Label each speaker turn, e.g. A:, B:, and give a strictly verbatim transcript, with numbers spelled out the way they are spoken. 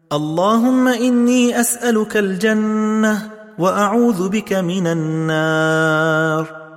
A: اللهم إني أسألك الجنة وأعوذ بك من النار.